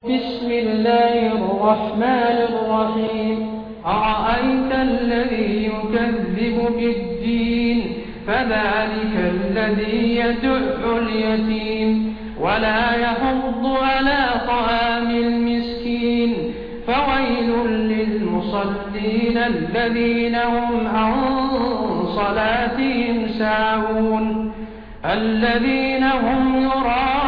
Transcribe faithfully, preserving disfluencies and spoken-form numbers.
بسم الله الرحمن الرحيم أرأيت الذي يكذب بالدين فذلك الذي يدع اليتيم ولا يحض على طعام المسكين فويل للمصلين الذين هم عن صلاتهم ساهون الذين هم يراءون